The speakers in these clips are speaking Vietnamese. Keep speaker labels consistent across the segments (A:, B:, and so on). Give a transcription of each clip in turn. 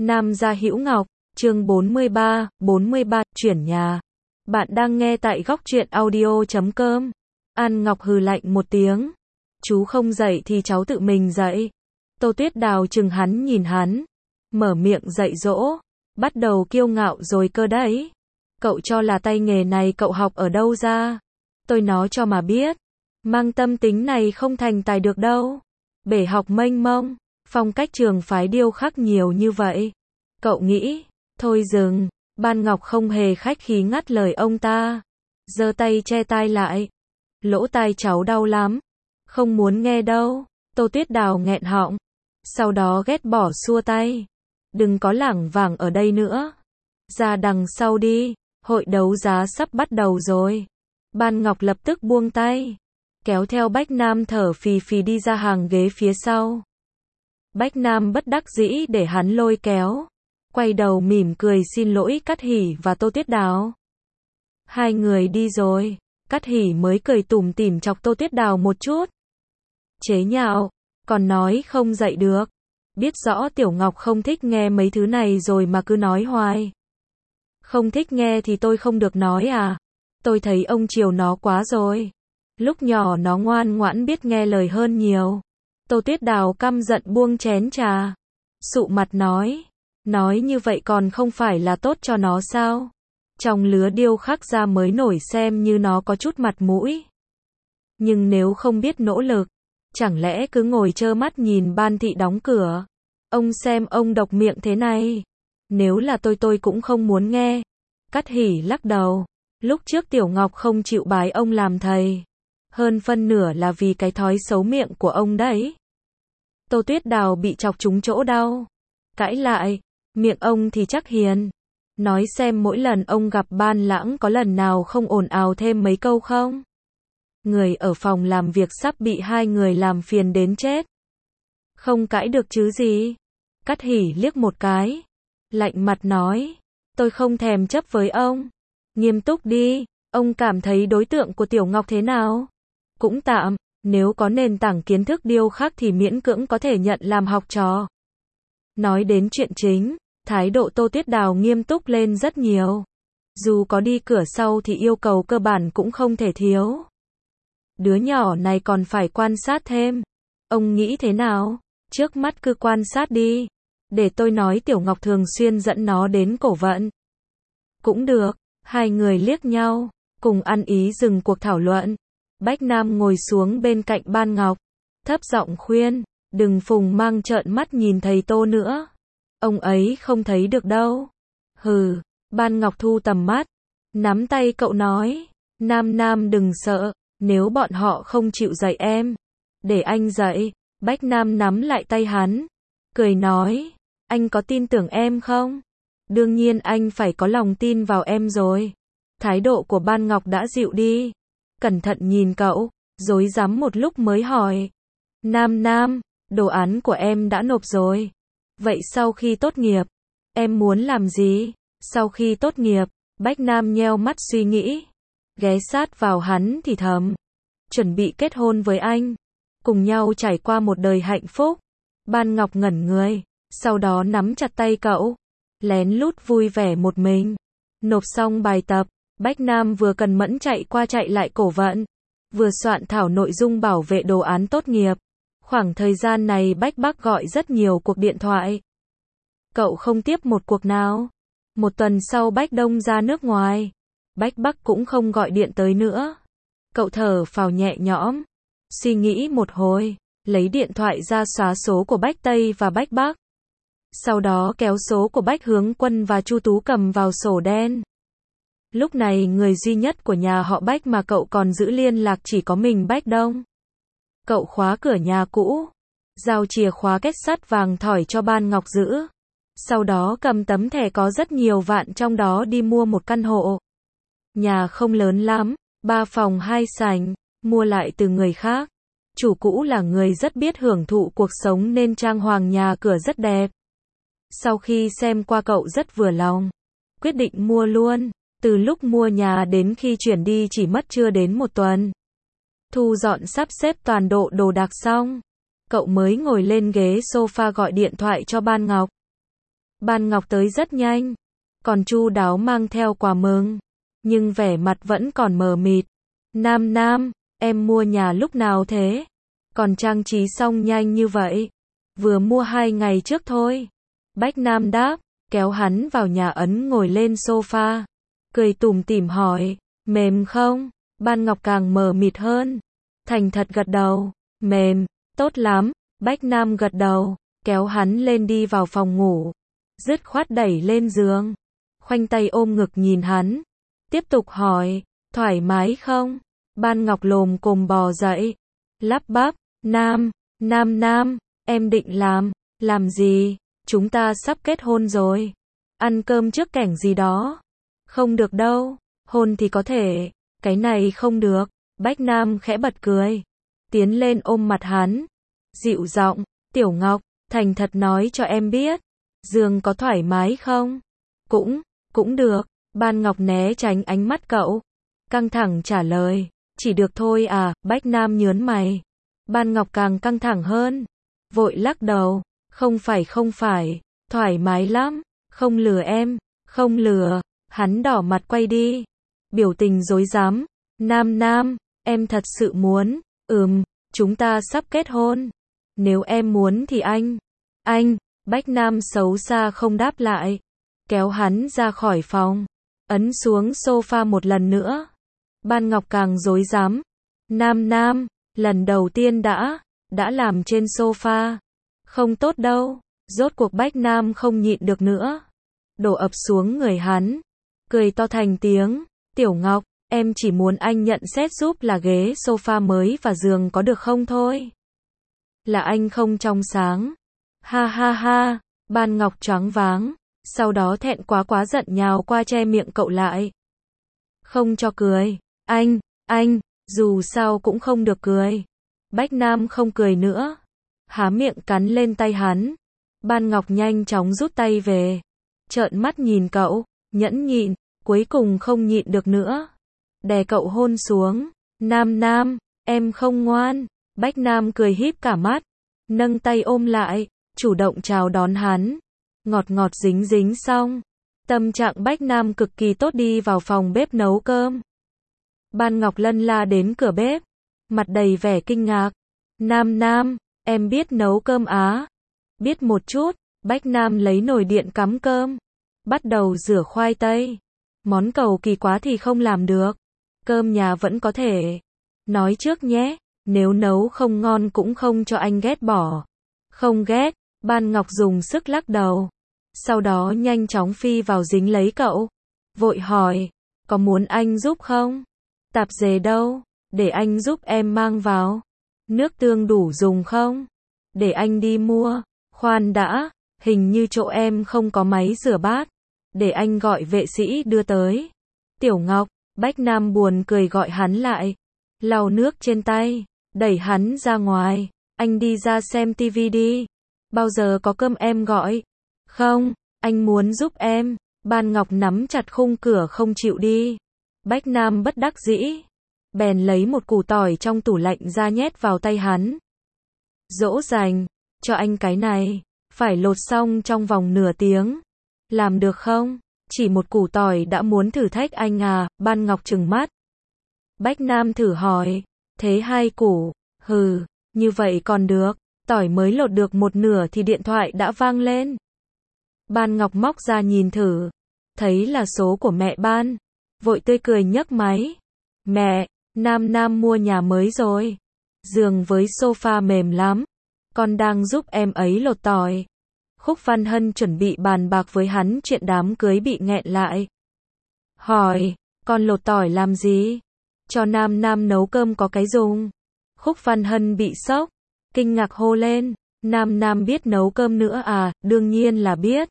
A: Nam gia Hữu Ngọc, chương 43, chuyển nhà. Bạn đang nghe tại góc truyện audio.com. An Ngọc hừ lạnh một tiếng. Chú không dậy thì cháu tự mình dậy. Tô Tuyết Đào chừng hắn nhìn hắn. Mở miệng dạy dỗ. Bắt đầu kiêu ngạo rồi cơ đấy. Cậu cho là tay nghề này cậu học ở đâu ra? Tôi nói cho mà biết. Mang tâm tính này không thành tài được đâu. Bể học mênh mông. Phong cách trường phái điêu khắc nhiều như vậy. Cậu nghĩ, thôi dừng. Ban Ngọc không hề khách khí ngắt lời ông ta. Giơ tay che tai lại. Lỗ tai cháu đau lắm. Không muốn nghe đâu. Tô Tuyết Đào nghẹn họng. Sau đó ghét bỏ xua tay. Đừng có lảng vảng ở đây nữa. Ra đằng sau đi. Hội đấu giá sắp bắt đầu rồi. Ban Ngọc lập tức buông tay. Kéo theo Bách Nam thở phì phì đi ra hàng ghế phía sau. Bách Nam bất đắc dĩ để hắn lôi kéo. Quay đầu mỉm cười xin lỗi Cát Hỉ và Tô Tuyết Đào. Hai người đi rồi. Cát Hỉ mới cười tủm tỉm chọc Tô Tuyết Đào một chút. Chế nhạo. Còn nói không dậy được. Biết rõ Tiểu Ngọc không thích nghe mấy thứ này rồi mà cứ nói hoài. Không thích nghe thì tôi không được nói à? Tôi thấy ông chiều nó quá rồi. Lúc nhỏ nó ngoan ngoãn biết nghe lời hơn nhiều. Tô Tuyết Đào căm giận buông chén trà. Sụ mặt nói. Nói như vậy còn không phải là tốt cho nó sao? Trong lứa điêu khắc ra mới nổi xem như nó có chút mặt mũi. Nhưng nếu không biết nỗ lực, chẳng lẽ cứ ngồi trơ mắt nhìn Ban thị đóng cửa? Ông xem ông độc miệng thế này. Nếu là tôi cũng không muốn nghe. Cát Hỉ lắc đầu. Lúc trước Tiểu Ngọc không chịu bái ông làm thầy. Hơn phân nửa là vì cái thói xấu miệng của ông đấy. Tô Tuyết Đào bị chọc trúng chỗ đau. Cãi lại. Miệng ông thì chắc hiền. Nói xem mỗi lần ông gặp Ban Lãng có lần nào không ồn ào thêm mấy câu không? Người ở phòng làm việc sắp bị hai người làm phiền đến chết. Không cãi được chứ gì. Cát Hỉ liếc một cái. Lạnh mặt nói. Tôi không thèm chấp với ông. Nghiêm túc đi. Ông cảm thấy đối tượng của Tiểu Ngọc thế nào? Cũng tạm. Nếu có nền tảng kiến thức điêu khắc thì miễn cưỡng có thể nhận làm học trò. Nói đến chuyện chính, thái độ Tô Tuyết Đào nghiêm túc lên rất nhiều. Dù có đi cửa sau thì yêu cầu cơ bản cũng không thể thiếu. Đứa nhỏ này còn phải quan sát thêm. Ông nghĩ thế nào? Trước mắt cứ quan sát đi. Để tôi nói Tiểu Ngọc thường xuyên dẫn nó đến cổ vận. Cũng được. Hai người liếc nhau, cùng ăn ý dừng cuộc thảo luận. Bách Nam ngồi xuống bên cạnh Ban Ngọc. Thấp giọng khuyên. Đừng phùng mang trợn mắt nhìn thầy Tô nữa. Ông ấy không thấy được đâu. Hừ. Ban Ngọc thu tầm mắt. Nắm tay cậu nói. Nam đừng sợ. Nếu bọn họ không chịu dạy em. Để anh dạy. Bách Nam nắm lại tay hắn. Cười nói. Anh có tin tưởng em không? Đương nhiên anh phải có lòng tin vào em rồi. Thái độ của Ban Ngọc đã dịu đi. Cẩn thận nhìn cậu. Rối rắm một lúc mới hỏi. Nam, đồ án của em đã nộp rồi. Vậy sau khi tốt nghiệp, em muốn làm gì? Sau khi tốt nghiệp, Bách Nam nheo mắt suy nghĩ. Ghé sát vào hắn thì thầm. Chuẩn bị kết hôn với anh. Cùng nhau trải qua một đời hạnh phúc. Ban Ngọc ngẩn người. Sau đó nắm chặt tay cậu. Lén lút vui vẻ một mình. Nộp xong bài tập, Bách Nam vừa cần mẫn chạy qua chạy lại cổ vận. Vừa soạn thảo nội dung bảo vệ đồ án tốt nghiệp. Khoảng thời gian này Bách Bắc gọi rất nhiều cuộc điện thoại. Cậu không tiếp một cuộc nào. Một tuần sau Bách Đông ra nước ngoài. Bách Bắc cũng không gọi điện tới nữa. Cậu thở phào nhẹ nhõm. Suy nghĩ một hồi. Lấy điện thoại ra xóa số của Bách Tây và Bách Bắc. Sau đó kéo số của Bách Hướng Quân và Chu Tú Cầm vào sổ đen. Lúc này người duy nhất của nhà họ Bách mà cậu còn giữ liên lạc chỉ có mình Bách Đông. Cậu khóa cửa nhà cũ. Giao chìa khóa kết sắt vàng thỏi cho Ban Ngọc giữ. Sau đó cầm tấm thẻ có rất nhiều vạn trong đó đi mua một căn hộ. Nhà không lớn lắm, 3 phòng 2 sảnh, mua lại từ người khác. Chủ cũ là người rất biết hưởng thụ cuộc sống nên trang hoàng nhà cửa rất đẹp. Sau khi xem qua cậu rất vừa lòng. Quyết định mua luôn. Từ lúc mua nhà đến khi chuyển đi chỉ mất chưa đến một tuần. Thu dọn sắp xếp toàn bộ đồ đạc xong. Cậu mới ngồi lên ghế sofa gọi điện thoại cho Ban Ngọc. Ban Ngọc tới rất nhanh, còn chu đáo mang theo quà mừng, nhưng vẻ mặt vẫn còn mờ mịt. Nam Nam, em mua nhà lúc nào thế? Còn trang trí xong nhanh như vậy? Vừa mua 2 ngày trước thôi. Bách Nam đáp, kéo hắn vào nhà ấn ngồi lên sofa. Cười tủm tỉm hỏi, mềm không? Ban Ngọc càng mờ mịt hơn. Thành thật gật đầu, mềm, tốt lắm. Bách Nam gật đầu, kéo hắn lên đi vào phòng ngủ. Dứt khoát đẩy lên giường. Khoanh tay ôm ngực nhìn hắn. Tiếp tục hỏi, thoải mái không? Ban Ngọc lồm cồm bò dậy. Lắp bắp, Nam, em định làm gì? Chúng ta sắp kết hôn rồi. Ăn cơm trước kẻng gì đó. Không được đâu, hôn thì có thể, cái này không được. Bách Nam khẽ bật cười, tiến lên ôm mặt hắn, dịu giọng, Tiểu Ngọc, thành thật nói cho em biết, giường có thoải mái không? Cũng được. Ban Ngọc né tránh ánh mắt cậu, căng thẳng trả lời, chỉ được thôi à. Bách Nam nhớn mày. Ban Ngọc càng căng thẳng hơn, vội lắc đầu, không phải, thoải mái lắm, không lừa em, không lừa. Hắn đỏ mặt quay đi, biểu tình rối rắm. Nam, em thật sự muốn, chúng ta sắp kết hôn. Nếu em muốn thì anh, Bách Nam xấu xa không đáp lại, kéo hắn ra khỏi phòng, ấn xuống sofa một lần nữa. Ban Ngọc càng rối rắm. Nam, lần đầu tiên đã làm trên sofa, không tốt đâu. Rốt cuộc Bách Nam không nhịn được nữa, đổ ập xuống người hắn, cười to thành tiếng, Tiểu Ngọc, em chỉ muốn anh nhận xét giúp là ghế sofa mới và giường có được không thôi. Là anh không trong sáng. Ha, Ban Ngọc choáng váng, sau đó thẹn quá giận nhào qua che miệng cậu lại. Không cho cười, anh, dù sao cũng không được cười. Bách Nam không cười nữa, há miệng cắn lên tay hắn. Ban Ngọc nhanh chóng rút tay về, trợn mắt nhìn cậu, nhẫn nhịn, cuối cùng không nhịn được nữa, đè cậu hôn xuống. Nam, em không ngoan. Bách Nam cười híp cả mắt, nâng tay ôm lại, chủ động chào đón hắn. Ngọt dính xong, tâm trạng Bách Nam cực kỳ tốt, đi vào phòng bếp nấu cơm. Ban Ngọc lân la đến cửa bếp, mặt đầy vẻ kinh ngạc. Nam, em biết nấu cơm á? Biết một chút. Bách Nam lấy nồi điện cắm cơm, bắt đầu rửa khoai tây. Món cầu kỳ quá thì không làm được, cơm nhà vẫn có thể. Nói trước nhé, nếu nấu không ngon cũng không cho anh ghét bỏ. Không ghét. Ban Ngọc dùng sức lắc đầu, sau đó nhanh chóng phi vào dính lấy cậu, vội hỏi, có muốn anh giúp không? Tạp dề đâu? Để anh giúp em mang vào. Nước tương đủ dùng không? Để anh đi mua. Khoan đã, hình như chỗ em không có máy rửa bát, để anh gọi vệ sĩ đưa tới. Tiểu Ngọc, Bách Nam buồn cười gọi hắn lại, lau nước trên tay, đẩy hắn ra ngoài, anh đi ra xem tivi đi. Bao giờ có cơm em gọi. Không, anh muốn giúp em. Ban Ngọc nắm chặt khung cửa không chịu đi. Bách Nam bất đắc dĩ, bèn lấy một củ tỏi trong tủ lạnh ra nhét vào tay hắn. Dỗ dành, cho anh cái này, phải lột xong trong vòng nửa tiếng. Làm được không? Chỉ một củ tỏi đã muốn thử thách anh à? Ban Ngọc trừng mắt. Bách Nam thử hỏi, thế 2 củ? Như vậy còn được. Tỏi mới lột được một nửa thì điện thoại đã vang lên. Ban Ngọc móc ra nhìn thử, thấy là số của mẹ Ban, vội tươi cười nhấc máy. Mẹ, Nam mua nhà mới rồi, giường với sofa mềm lắm, con đang giúp em ấy lột tỏi. Khúc Văn Hân chuẩn bị bàn bạc với hắn chuyện đám cưới bị nghẹn lại. Hỏi, con lột tỏi làm gì? Cho Nam nấu cơm có cái dùng. Khúc Văn Hân bị sốc, kinh ngạc hô lên, Nam biết nấu cơm nữa à? Đương nhiên là biết.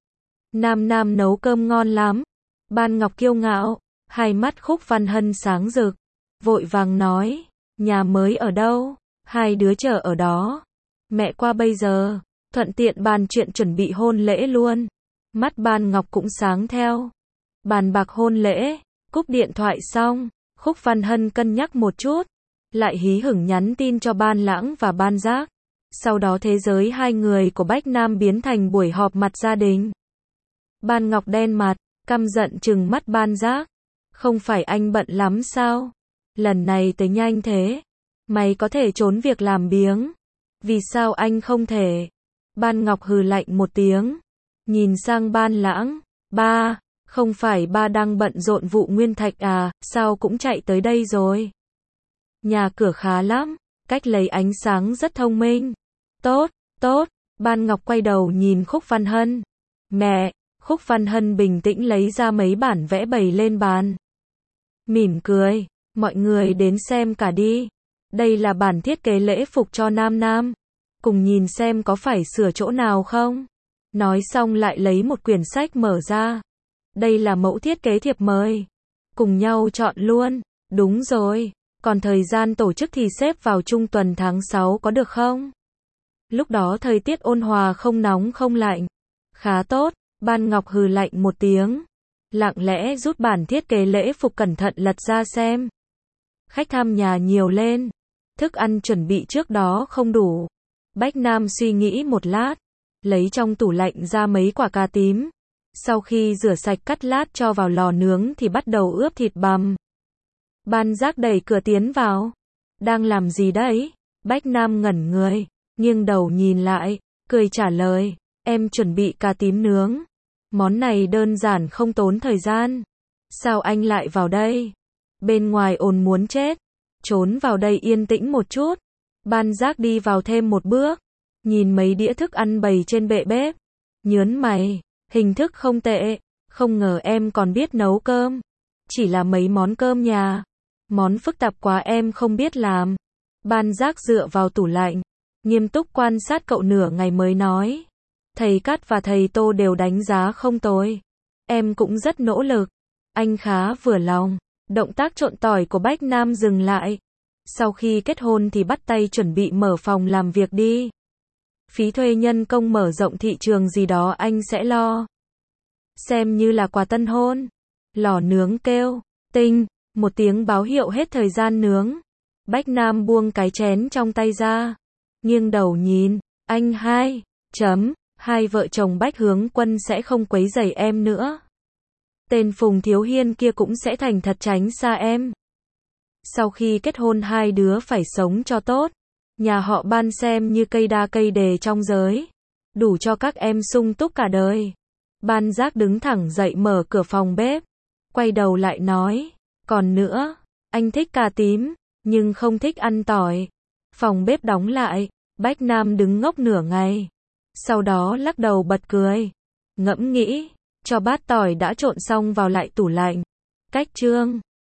A: Nam nấu cơm ngon lắm. Ban Ngọc kiêu ngạo, hai mắt Khúc Văn Hân sáng rực, vội vàng nói, nhà mới ở đâu? 2 đứa chờ ở đó. Mẹ qua bây giờ, thuận tiện bàn chuyện chuẩn bị hôn lễ luôn. Mắt Ban Ngọc cũng sáng theo. Bàn bạc hôn lễ, cúp điện thoại xong, Khúc Văn Hân cân nhắc một chút, lại hí hửng nhắn tin cho Ban Lãng và Ban Giác. Sau đó thế giới 2 người của Bách Nam biến thành buổi họp mặt gia đình. Ban Ngọc đen mặt, căm giận trừng mắt Ban Giác. Không phải anh bận lắm sao? Lần này tới nhanh thế. Mày có thể trốn việc làm biếng. Vì sao anh không thể? Ban Ngọc hừ lạnh một tiếng. Nhìn sang Ban Lãng. Ba, không phải ba đang bận rộn vụ nguyên thạch à, sao cũng chạy tới đây rồi? Nhà cửa khá lắm, cách lấy ánh sáng rất thông minh. Tốt, tốt. Ban Ngọc quay đầu nhìn Khúc Văn Hân. Mẹ, Khúc Văn Hân bình tĩnh lấy ra mấy bản vẽ bày lên bàn. Mỉm cười, mọi người đến xem cả đi. Đây là bản thiết kế lễ phục cho Nam Nam. Cùng nhìn xem có phải sửa chỗ nào không? Nói xong lại lấy một quyển sách mở ra. Đây là mẫu thiết kế thiệp mời. Cùng nhau chọn luôn. Đúng rồi, còn thời gian tổ chức thì xếp vào trung tuần tháng 6 có được không? Lúc đó thời tiết ôn hòa không nóng không lạnh. Khá tốt, Ban Ngọc hừ lạnh một tiếng. Lặng lẽ rút bản thiết kế lễ phục cẩn thận lật ra xem. Khách thăm nhà nhiều lên. Thức ăn chuẩn bị trước đó không đủ. Bách Nam suy nghĩ một lát. Lấy trong tủ lạnh ra mấy quả cà tím. Sau khi rửa sạch cắt lát cho vào lò nướng thì bắt đầu ướp thịt bằm. Ban Giác đẩy cửa tiến vào. Đang làm gì đấy? Bách Nam ngẩn người, nghiêng đầu nhìn lại, cười trả lời. Em chuẩn bị cà tím nướng. Món này đơn giản không tốn thời gian. Sao anh lại vào đây? Bên ngoài ồn muốn chết. Trốn vào đây yên tĩnh một chút. Ban Giác đi vào thêm một bước. Nhìn mấy đĩa thức ăn bày trên bệ bếp. Nhớn mày. Hình thức không tệ. Không ngờ em còn biết nấu cơm. Chỉ là mấy món cơm nhà. Món phức tạp quá em không biết làm. Ban Giác dựa vào tủ lạnh. Nghiêm túc quan sát cậu nửa ngày mới nói. Thầy Cát và thầy Tô đều đánh giá không tồi. Em cũng rất nỗ lực. Anh khá vừa lòng. Động tác trộn tỏi của Bách Nam dừng lại. Sau khi kết hôn thì bắt tay chuẩn bị mở phòng làm việc đi. Phí thuê nhân công mở rộng thị trường gì đó anh sẽ lo. Xem như là quà tân hôn. Lò nướng kêu. Tinh. Một tiếng báo hiệu hết thời gian nướng. Bách Nam buông cái chén trong tay ra. Nghiêng đầu nhìn. Anh hai. Hai vợ chồng Bách Hướng Quân sẽ không quấy rầy em nữa. Tên Phùng Thiếu Hiên kia cũng sẽ thành thật tránh xa em. Sau khi kết hôn hai đứa phải sống cho tốt. Nhà họ Ban xem như cây đa cây đề trong giới. Đủ cho các em sung túc cả đời. Ban Giác đứng thẳng dậy mở cửa phòng bếp. Quay đầu lại nói. Còn nữa, anh thích cà tím, nhưng không thích ăn tỏi. Phòng bếp đóng lại. Bách Nam đứng ngốc nửa ngày. Sau đó lắc đầu bật cười. Ngẫm nghĩ, cho bát tỏi đã trộn xong vào lại tủ lạnh. Cách chương